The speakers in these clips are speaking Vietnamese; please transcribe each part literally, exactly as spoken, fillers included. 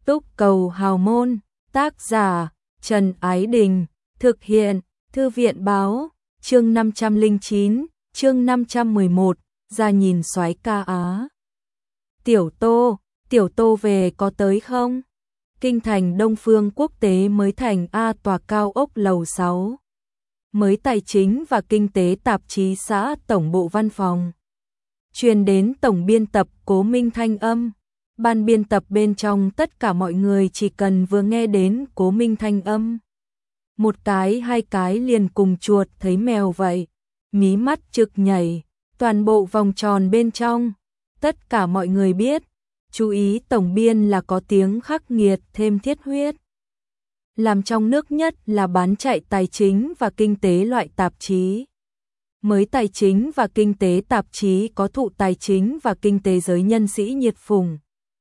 Túc Cầu Hào Môn, tác giả Trần Ái Đình, thực hiện Thư viện Báo, chương năm trăm lẻ chín, chương năm trăm mười một, ra nhìn soái ca Á. Tiểu Tô, Tiểu Tô về có tới không? Kinh thành Đông Phương Quốc tế mới thành A tòa cao ốc lầu sáu. Mới Tài chính và Kinh tế tạp chí xã tổng bộ văn phòng. Truyền đến tổng biên tập Cố Minh thanh âm. Ban biên tập bên trong tất cả mọi người chỉ cần vừa nghe đến Cố Minh thanh âm. Một cái hai cái liền cùng chuột thấy mèo vậy. Mí mắt trực nhảy, toàn bộ vòng tròn bên trong. Tất cả mọi người biết, chú ý tổng biên là có tiếng khắc nghiệt thêm thiết huyết. Làm trong nước nhất là bán chạy tài chính và kinh tế loại tạp chí. Mới Tài chính và Kinh tế tạp chí có thụ tài chính và kinh tế giới nhân sĩ nhiệt phùng.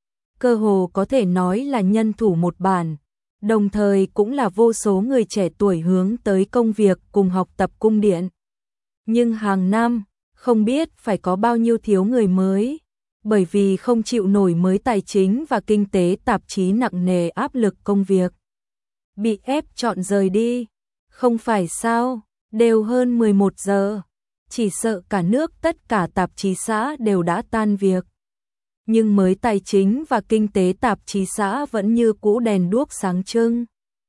Cơ hồ có thể nói là nhân thủ một bản, đồng thời cũng là vô số người trẻ tuổi hướng tới công việc cùng học tập cung điện. Nhưng hàng năm, không biết phải có bao nhiêu thiếu người mới, bởi vì không chịu nổi Mới Tài chính và Kinh tế tạp chí nặng nề áp lực công việc. Bị ép chọn rời đi, không phải sao, đều hơn mười một giờ, chỉ sợ cả nước tất cả tạp chí xã đều đã tan việc. Nhưng Mới Tài chính và Kinh tế tạp chí xã vẫn như cũ đèn đuốc sáng trưng.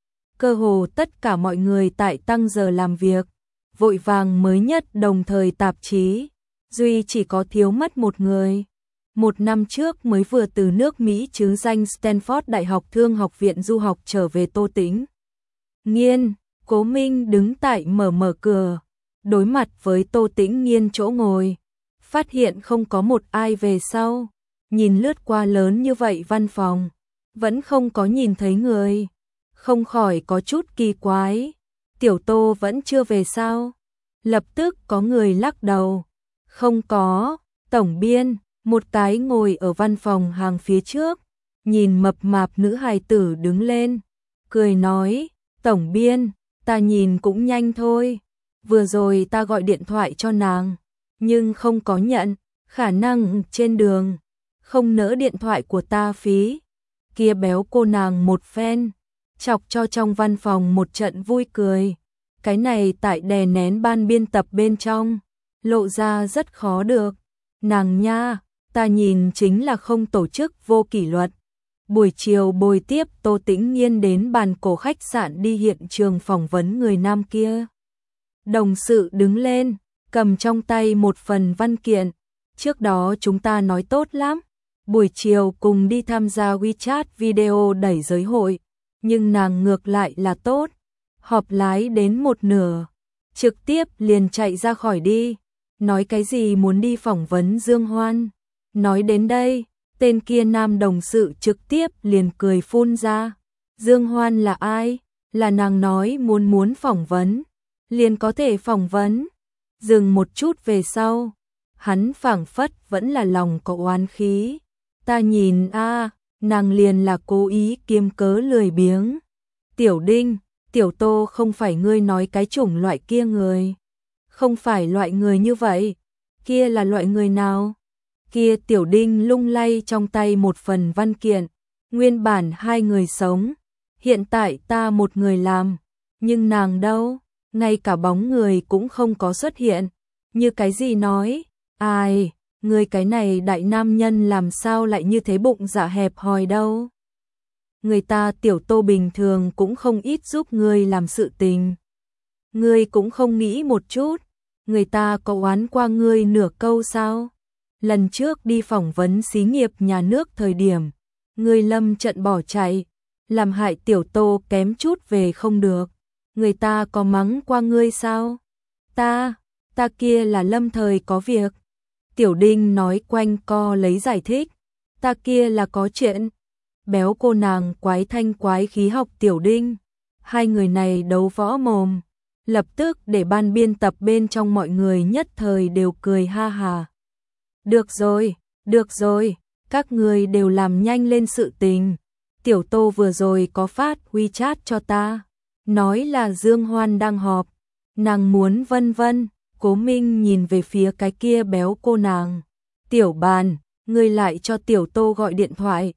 Cơ hồ tất cả mọi người tại tăng giờ làm việc, vội vàng mới nhất đồng thời tạp chí, duy chỉ có thiếu mất một người. Một năm trước mới vừa từ nước Mỹ trứ danh Stanford Đại học Thương học viện du học trở về Tô Tĩnh Nghiên. Cố Minh đứng tại mở mở cửa, đối mặt với Tô Tĩnh Nghiên chỗ ngồi, phát hiện không có một ai về sau. Nhìn lướt qua lớn như vậy văn phòng, vẫn không có nhìn thấy người, không khỏi có chút kỳ quái. Tiểu Tô vẫn chưa về sao? Lập tức có người lắc đầu. Không có, tổng biên, một cái ngồi ở văn phòng hàng phía trước, nhìn mập mạp nữ hài tử đứng lên, cười nói, tổng biên, ta nhìn cũng nhanh thôi. Vừa rồi ta gọi điện thoại cho nàng, nhưng không có nhận, khả năng trên đường. Không nỡ điện thoại của ta phí. Kia béo cô nàng một phen, chọc cho trong văn phòng một trận vui cười. Cái này tại đè nén ban biên tập bên trong, lộ ra rất khó được. Nàng nha, ta nhìn chính là không tổ chức vô kỷ luật. Buổi chiều bồi tiếp Tô Tĩnh Nghiên đến bàn cổ khách sạn đi hiện trường phỏng vấn người nam kia. Đồng sự đứng lên, cầm trong tay một phần văn kiện. Trước đó chúng ta nói tốt lắm. Buổi chiều cùng đi tham gia WeChat video đẩy giới hội, nhưng nàng ngược lại là tốt. Họp lái đến một nửa, trực tiếp liền chạy ra khỏi đi. Nói cái gì muốn đi phỏng vấn Dương Hoan. Nói đến đây, tên kia nam đồng sự trực tiếp liền cười phun ra. Dương Hoan là ai? Là nàng nói muốn muốn phỏng vấn, liền có thể phỏng vấn. Dừng một chút về sau, hắn phảng phất vẫn là lòng có oán khí. Ta nhìn a, à, nàng liền là cố ý kiêm cớ lười biếng. Tiểu Đinh, Tiểu Tô không phải ngươi nói cái chủng loại kia người. Không phải loại người như vậy. Kia là loại người nào? Kia Tiểu Đinh lung lay trong tay một phần văn kiện. Nguyên bản hai người sống, hiện tại ta một người làm. Nhưng nàng đâu? Ngay cả bóng người cũng không có xuất hiện. Như cái gì nói? Ai? Người cái này đại nam nhân làm sao lại như thế bụng dạ hẹp hòi đâu. Người ta Tiểu Tô bình thường cũng không ít giúp người làm sự tình. Ngươi cũng không nghĩ một chút, người ta có oán qua ngươi nửa câu sao? Lần trước đi phỏng vấn xí nghiệp nhà nước thời điểm, ngươi lâm trận bỏ chạy, làm hại Tiểu Tô kém chút về không được. Người ta có mắng qua ngươi sao? Ta, ta kia là lâm thời có việc. Tiểu Đinh nói quanh co lấy giải thích. Ta kia là có chuyện. Béo cô nàng quái thanh quái khí học Tiểu Đinh. Hai người này đấu võ mồm. Lập tức để ban biên tập bên trong mọi người nhất thời đều cười ha hà. Được rồi, được rồi, các người đều làm nhanh lên sự tình. Tiểu Tô vừa rồi có phát WeChat cho ta. Nói là Dương Hoan đang họp. Nàng muốn vân vân. Cố Minh nhìn về phía cái kia béo cô nàng. Tiểu Bàn, ngươi lại cho Tiểu Tô gọi điện thoại.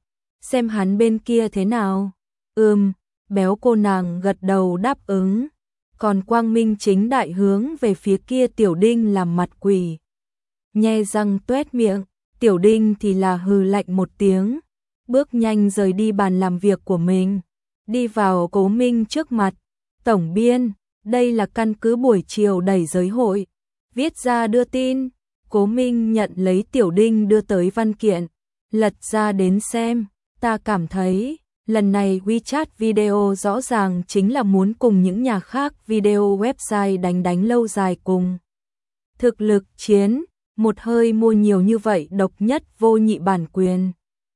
xem hắn bên kia thế nào. Ừm, béo cô nàng gật đầu đáp ứng. Còn Quang Minh chính đại hướng về phía kia Tiểu Đinh làm mặt quỷ. Nhe răng tuét miệng, Tiểu Đinh thì là hừ lạnh một tiếng, bước nhanh rời đi bàn làm việc của mình, đi vào Cố Minh trước mặt. Tổng biên, đây là căn cứ buổi chiều đẩy giới hội, viết ra đưa tin. Cố Minh nhận lấy Tiểu Đinh đưa tới văn kiện, lật ra đến xem, ta cảm thấy lần này WeChat video rõ ràng chính là muốn cùng những nhà khác video website đánh đánh lâu dài cùng. Thực lực chiến, một hơi mua nhiều như vậy độc nhất vô nhị bản quyền.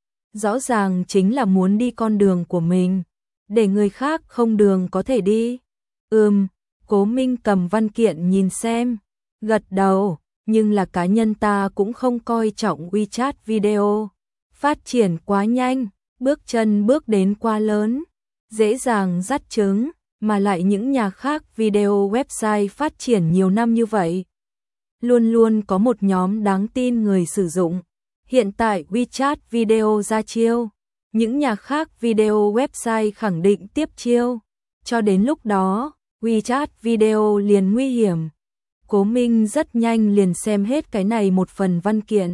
Rõ ràng chính là muốn đi con đường của mình, để người khác không đường có thể đi. Ừm, Cố Minh cầm văn kiện nhìn xem, gật đầu, nhưng là cá nhân ta cũng không coi trọng WeChat video. Phát triển quá nhanh, bước chân bước đến quá lớn, dễ dàng dắt trứng, mà lại những nhà khác video website phát triển nhiều năm như vậy. Luôn luôn có một nhóm đáng tin người sử dụng. Hiện tại WeChat video ra chiêu, những nhà khác video website khẳng định tiếp chiêu. Cho đến lúc đó, WeChat video liền nguy hiểm. Cố Minh rất nhanh liền xem hết cái này một phần văn kiện.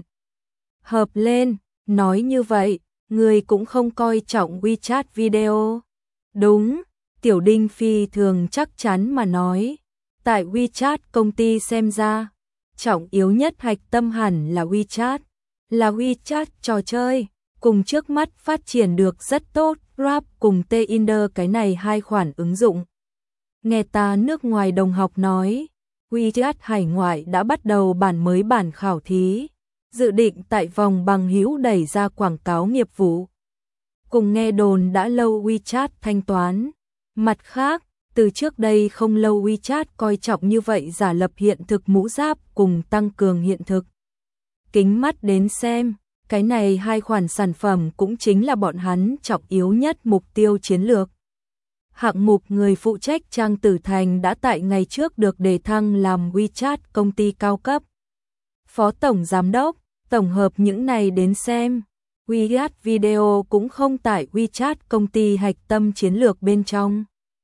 Hợp lên, nói như vậy, người cũng không coi trọng WeChat video. Đúng, Tiểu Đinh phi thường chắc chắn mà nói. Tại WeChat công ty xem ra, trọng yếu nhất hạch tâm hẳn là WeChat. Là WeChat trò chơi, cùng trước mắt phát triển được rất tốt, Grab cùng Tinder cái này hai khoản ứng dụng. Nghe ta nước ngoài đồng học nói, WeChat hải ngoại đã bắt đầu bản mới bản khảo thí, dự định tại vòng bằng hữu đẩy ra quảng cáo nghiệp vụ. Cùng nghe đồn đã lâu WeChat thanh toán. Mặt khác, từ trước đây không lâu WeChat coi trọng như vậy giả lập hiện thực mũ giáp cùng tăng cường hiện thực kính mắt đến xem, cái này hai khoản sản phẩm cũng chính là bọn hắn trọng yếu nhất mục tiêu chiến lược. Hạng mục người phụ trách Trang Tử Thành đã tại ngày trước được đề thăng làm WeChat công ty cao cấp. Phó Tổng Giám đốc, tổng hợp những này đến xem, WeChat video cũng không tại WeChat công ty hạch tâm chiến lược bên trong.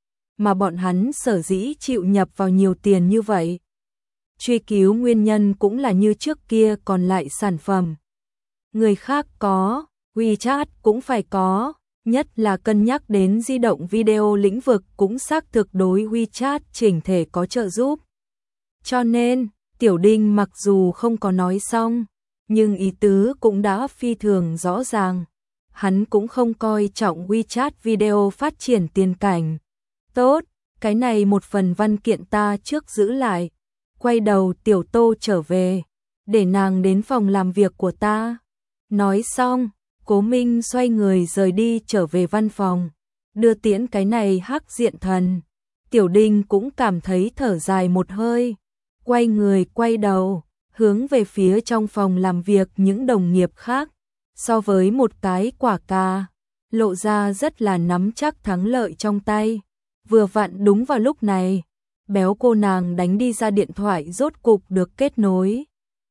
Mà bọn hắn sở dĩ chịu nhập vào nhiều tiền như vậy. Truy cứu nguyên nhân cũng là như trước kia còn lại sản phẩm. Người khác có, WeChat cũng phải có, nhất là cân nhắc đến di động video lĩnh vực cũng xác thực đối WeChat chỉnh thể có trợ giúp. Cho nên, Tiểu Đinh mặc dù không có nói xong, nhưng ý tứ cũng đã phi thường rõ ràng. Hắn cũng không coi trọng WeChat video phát triển tiền cảnh. Tốt, cái này một phần văn kiện ta trước giữ lại. Quay đầu Tiểu Tô trở về, để nàng đến phòng làm việc của ta. Nói xong, Cố Minh xoay người rời đi trở về văn phòng, đưa tiễn cái này hắc diện thần. Tiểu Đinh cũng cảm thấy thở dài một hơi, quay người quay đầu, hướng về phía trong phòng làm việc những đồng nghiệp khác. So với một cái quả cà, lộ ra rất là nắm chắc thắng lợi trong tay. Vừa vặn đúng vào lúc này, béo cô nàng đánh đi ra điện thoại rốt cục được kết nối.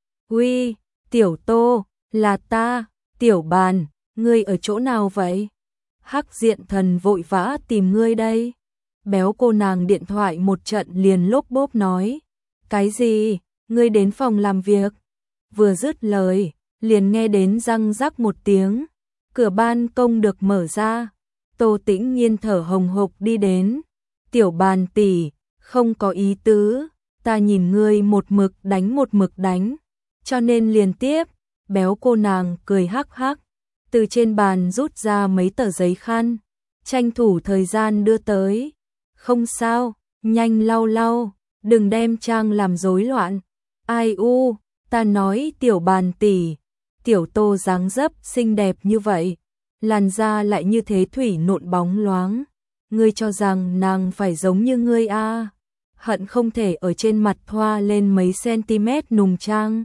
Uy, Tiểu Tô, là ta, Tiểu Bàn, ngươi ở chỗ nào vậy? Hắc diện thần vội vã tìm ngươi đây. Béo cô nàng điện thoại một trận liền lốp bốp nói. Cái gì, ngươi đến phòng làm việc? Vừa dứt lời, liền nghe đến răng rắc một tiếng. Cửa ban công được mở ra. Tô Tĩnh Nhiên thở hồng hộc đi đến. Tiểu Bàn tỷ, không có ý tứ, ta nhìn ngươi một mực đánh một mực đánh, cho nên liền tiếp. Béo cô nàng cười hắc hắc, từ trên bàn rút ra mấy tờ giấy khăn, tranh thủ thời gian đưa tới. Không sao, nhanh lau lau, đừng đem trang làm rối loạn. Ai u, ta nói Tiểu Bàn tỷ, Tiểu Tô dáng dấp xinh đẹp như vậy, làn da lại như thế thủy nộn bóng loáng. Ngươi cho rằng nàng phải giống như ngươi a? À? Hận không thể ở trên mặt thoa lên mấy centimet nùng trang.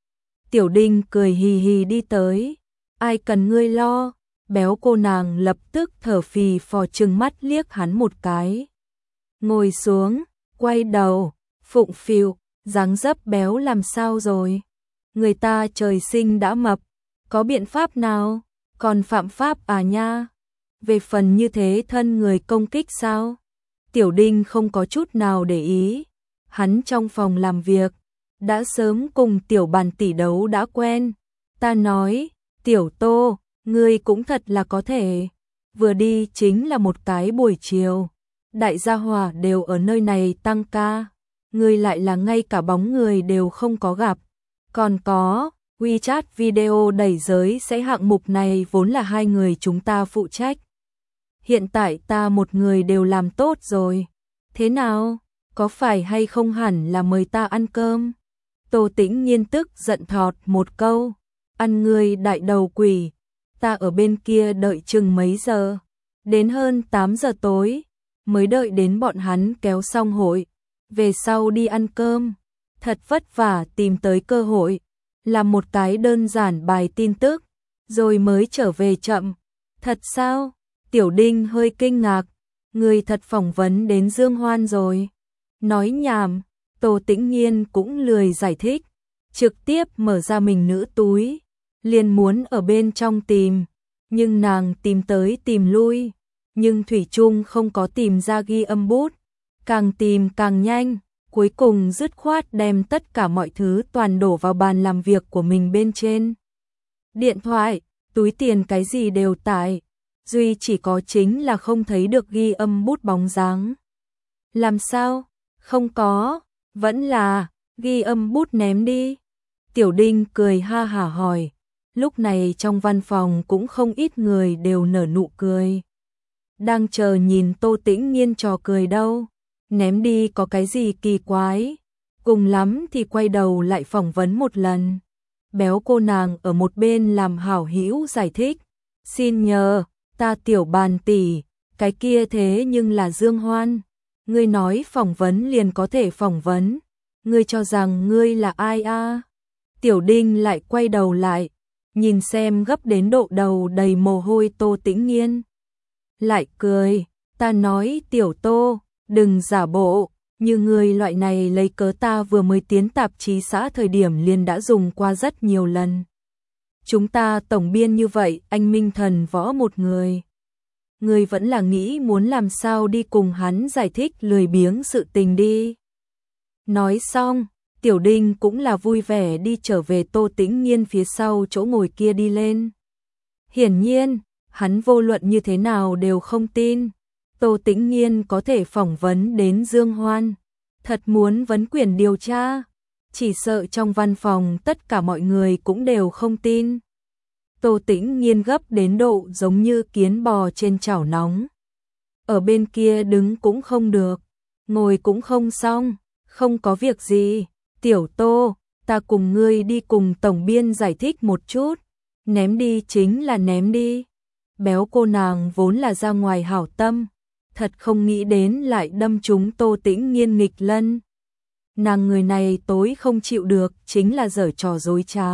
Tiểu Đinh cười hì hì đi tới. Ai cần ngươi lo? Béo cô nàng lập tức thở phì phò trừng mắt liếc hắn một cái. Ngồi xuống, quay đầu, phụng phịu, dáng dấp béo làm sao rồi? Người ta trời sinh đã mập, có biện pháp nào? Còn phạm pháp à nha? Về phần như thế thân người công kích sao? Tiểu Đinh không có chút nào để ý. Hắn trong phòng làm việc, đã sớm cùng Tiểu Bàn tỷ đấu đã quen. Ta nói, Tiểu Tô, ngươi cũng thật là có thể. Vừa đi chính là một cái buổi chiều. Đại gia hỏa đều ở nơi này tăng ca. Ngươi lại là ngay cả bóng người đều không có gặp. Còn có, WeChat video đẩy giới sẽ hạng mục này vốn là hai người chúng ta phụ trách. Hiện tại ta một người đều làm tốt rồi. Thế nào? Có phải hay không hẳn là mời ta ăn cơm? Tô Tĩnh Nhiên tức giận thọt một câu. Ăn ngươi đại đầu quỷ. Ta ở bên kia đợi chừng mấy giờ? Đến hơn tám giờ tối. Mới đợi đến bọn hắn kéo xong hội. Về sau đi ăn cơm. Thật vất vả tìm tới cơ hội. Làm một cái đơn giản bài tin tức. Rồi mới trở về chậm. Thật sao? Tiểu Đinh hơi kinh ngạc. Người thật phỏng vấn đến Dương Hoan rồi. Nói nhảm. Tô Tĩnh Nhiên cũng lười giải thích. Trực tiếp mở ra mình nữ túi. Liền muốn ở bên trong tìm. Nhưng nàng tìm tới tìm lui. Nhưng thủy chung không có tìm ra ghi âm bút. Càng tìm càng nhanh. Cuối cùng dứt khoát đem tất cả mọi thứ toàn đổ vào bàn làm việc của mình bên trên. Điện thoại, túi tiền cái gì đều tải. Duy chỉ có chính là không thấy được ghi âm bút bóng dáng. Làm sao? Không có. Vẫn là, ghi âm bút ném đi. Tiểu Đinh cười ha hả hỏi. Lúc này trong văn phòng cũng không ít người đều nở nụ cười. Đang chờ nhìn Tô Tĩnh Nhiên trò cười đâu. Ném đi có cái gì kỳ quái. Cùng lắm thì quay đầu lại phỏng vấn một lần. Béo cô nàng ở một bên làm hảo hữu giải thích. Xin nhờ, ta Tiểu Bàn tỷ, cái kia thế nhưng là Dương Hoan. Ngươi nói phỏng vấn liền có thể phỏng vấn. Ngươi cho rằng ngươi là ai a? À? Tiểu Đinh lại quay đầu lại, nhìn xem gấp đến độ đầu đầy mồ hôi Tô Tĩnh Nhiên. Lại cười, ta nói Tiểu Tô, đừng giả bộ, như ngươi loại này lấy cớ ta vừa mới tiến tạp chí xã thời điểm liền đã dùng qua rất nhiều lần. Chúng ta tổng biên như vậy, anh minh thần võ một người. Ngươi vẫn là nghĩ muốn làm sao đi cùng hắn giải thích lười biếng sự tình đi. Nói xong, Tiểu Đinh cũng là vui vẻ đi trở về Tô Tĩnh Nhiên phía sau chỗ ngồi kia đi lên. Hiển nhiên, hắn vô luận như thế nào đều không tin. Tô Tĩnh Nhiên có thể phỏng vấn đến Dương Hoan. Thật muốn vấn quyền điều tra. Chỉ sợ trong văn phòng tất cả mọi người cũng đều không tin. Tô Tĩnh Nhiên gấp đến độ giống như kiến bò trên chảo nóng. Ở bên kia đứng cũng không được, ngồi cũng không xong, không có việc gì. Tiểu Tô, ta cùng ngươi đi cùng tổng biên giải thích một chút. Ném đi chính là ném đi. Béo cô nàng vốn là ra ngoài hảo tâm. Thật không nghĩ đến lại đâm trúng Tô Tĩnh Nhiên nghịch lân. Nàng người này tối không chịu được chính là giở trò dối trá.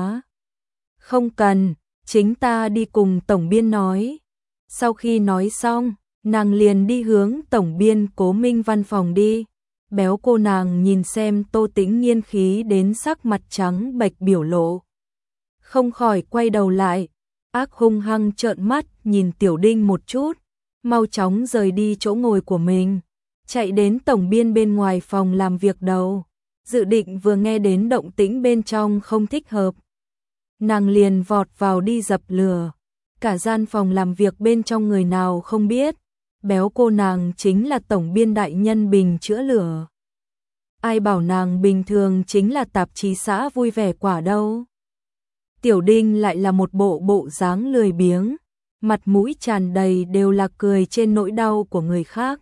Không cần, chính ta đi cùng tổng biên nói. Sau khi nói xong, nàng liền đi hướng tổng biên Cố Minh văn phòng đi. Béo cô nàng nhìn xem Tô Tĩnh Nhiên khí đến sắc mặt trắng bệch biểu lộ. Không khỏi quay đầu lại, ác hung hăng trợn mắt nhìn Tiểu Đinh một chút. Mau chóng rời đi chỗ ngồi của mình, chạy đến tổng biên bên ngoài phòng làm việc đầu, dự định vừa nghe đến động tĩnh bên trong không thích hợp. Nàng liền vọt vào đi dập lửa, cả gian phòng làm việc bên trong người nào không biết, béo cô nàng chính là tổng biên đại nhân bình chữa lửa. Ai bảo nàng bình thường chính là tạp chí xã vui vẻ quả đâu. Tiểu Đinh lại là một bộ bộ dáng lười biếng. Mặt mũi tràn đầy đều là cười trên nỗi đau của người khác.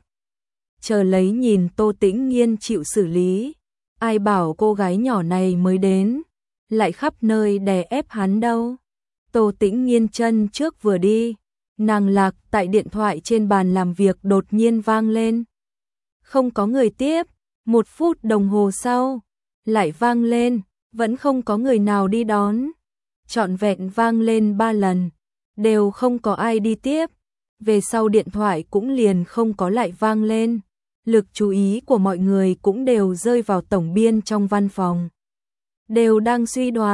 Chờ lấy nhìn Tô Tĩnh Nhiên chịu xử lý. Ai bảo cô gái nhỏ này mới đến, lại khắp nơi đè ép hắn đâu. Tô Tĩnh Nhiên chân trước vừa đi, nàng lạc tại điện thoại trên bàn làm việc đột nhiên vang lên. Không có người tiếp, một phút đồng hồ sau, lại vang lên, vẫn không có người nào đi đón. Trọn vẹn vang lên ba lần. Đều không có ai đi tiếp. Về sau điện thoại cũng liền không có lại vang lên. Lực chú ý của mọi người cũng đều rơi vào tổng biên trong văn phòng. Đều đang suy đoán,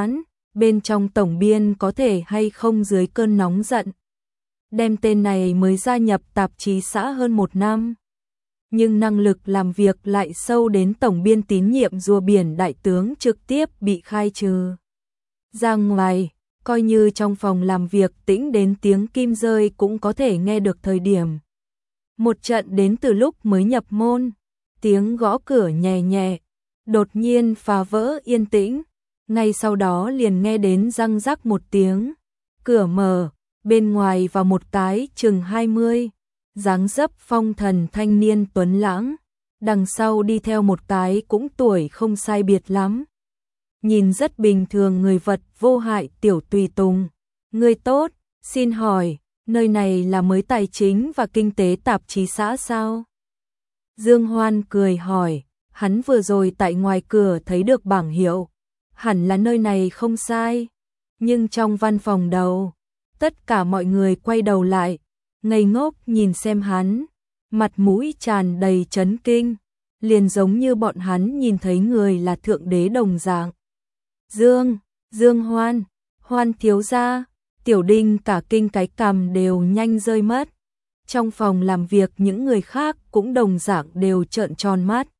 bên trong tổng biên có thể hay không dưới cơn nóng giận. Đem tên này mới gia nhập tạp chí xã hơn một năm. Nhưng năng lực làm việc lại sâu đến tổng biên tín nhiệm rùa biển đại tướng trực tiếp bị khai trừ. Ra ngoài, coi như trong phòng làm việc tĩnh đến tiếng kim rơi cũng có thể nghe được thời điểm. Một trận đến từ lúc mới nhập môn, tiếng gõ cửa nhẹ nhẹ, đột nhiên phá vỡ yên tĩnh, ngay sau đó liền nghe đến răng rắc một tiếng, cửa mở, bên ngoài vào một tái chừng hai mươi, dáng dấp phong thần thanh niên tuấn lãng, đằng sau đi theo một tái cũng tuổi không sai biệt lắm. Nhìn rất bình thường người vật vô hại tiểu tùy tùng. Người tốt, xin hỏi, nơi này là mới tài chính và kinh tế tạp chí xã sao? Dương Hoan cười hỏi, hắn vừa rồi tại ngoài cửa thấy được bảng hiệu, hẳn là nơi này không sai. Nhưng trong văn phòng đầu, tất cả mọi người quay đầu lại, ngây ngốc nhìn xem hắn, mặt mũi tràn đầy chấn kinh, liền giống như bọn hắn nhìn thấy người là thượng đế đồng dạng. Dương, Dương Hoan, Hoan thiếu gia, Tiểu Đinh cả kinh cái cằm đều nhanh rơi mất. Trong phòng làm việc những người khác cũng đồng dạng đều trợn tròn mắt.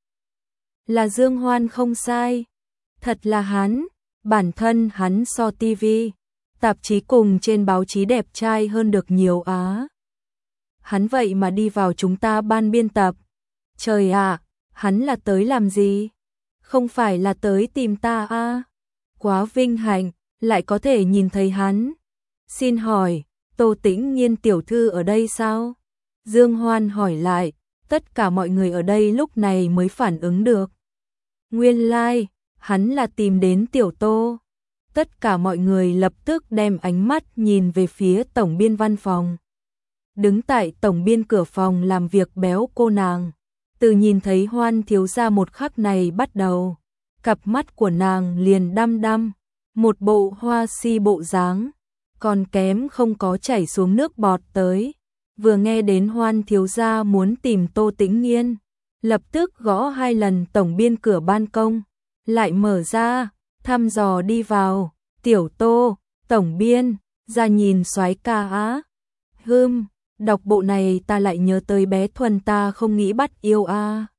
Là Dương Hoan không sai, thật là hắn, bản thân hắn so tivi, tạp chí cùng trên báo chí đẹp trai hơn được nhiều á. Hắn vậy mà đi vào chúng ta ban biên tập. Trời ạ, hắn là tới làm gì? Không phải là tới tìm ta à? Quá vinh hạnh, lại có thể nhìn thấy hắn. Xin hỏi, Tô Tĩnh Nghiên tiểu thư ở đây sao? Dương Hoan hỏi lại, tất cả mọi người ở đây lúc này mới phản ứng được. Nguyên lai, like, hắn là tìm đến tiểu Tô. Tất cả mọi người lập tức đem ánh mắt nhìn về phía tổng biên văn phòng. Đứng tại tổng biên cửa phòng làm việc béo cô nàng, từ nhìn thấy Hoan thiếu gia một khắc này bắt đầu, cặp mắt của nàng liền đăm đăm, một bộ hoa si bộ dáng, còn kém không có chảy xuống nước bọt tới. Vừa nghe đến Hoan thiếu gia muốn tìm Tô Tĩnh Nghiên, lập tức gõ hai lần tổng biên cửa ban công, lại mở ra, thăm dò đi vào, tiểu Tô, tổng biên, ra nhìn soái ca á. Hừm, đọc bộ này ta lại nhớ tới bé Thuần ta không nghĩ bắt yêu a.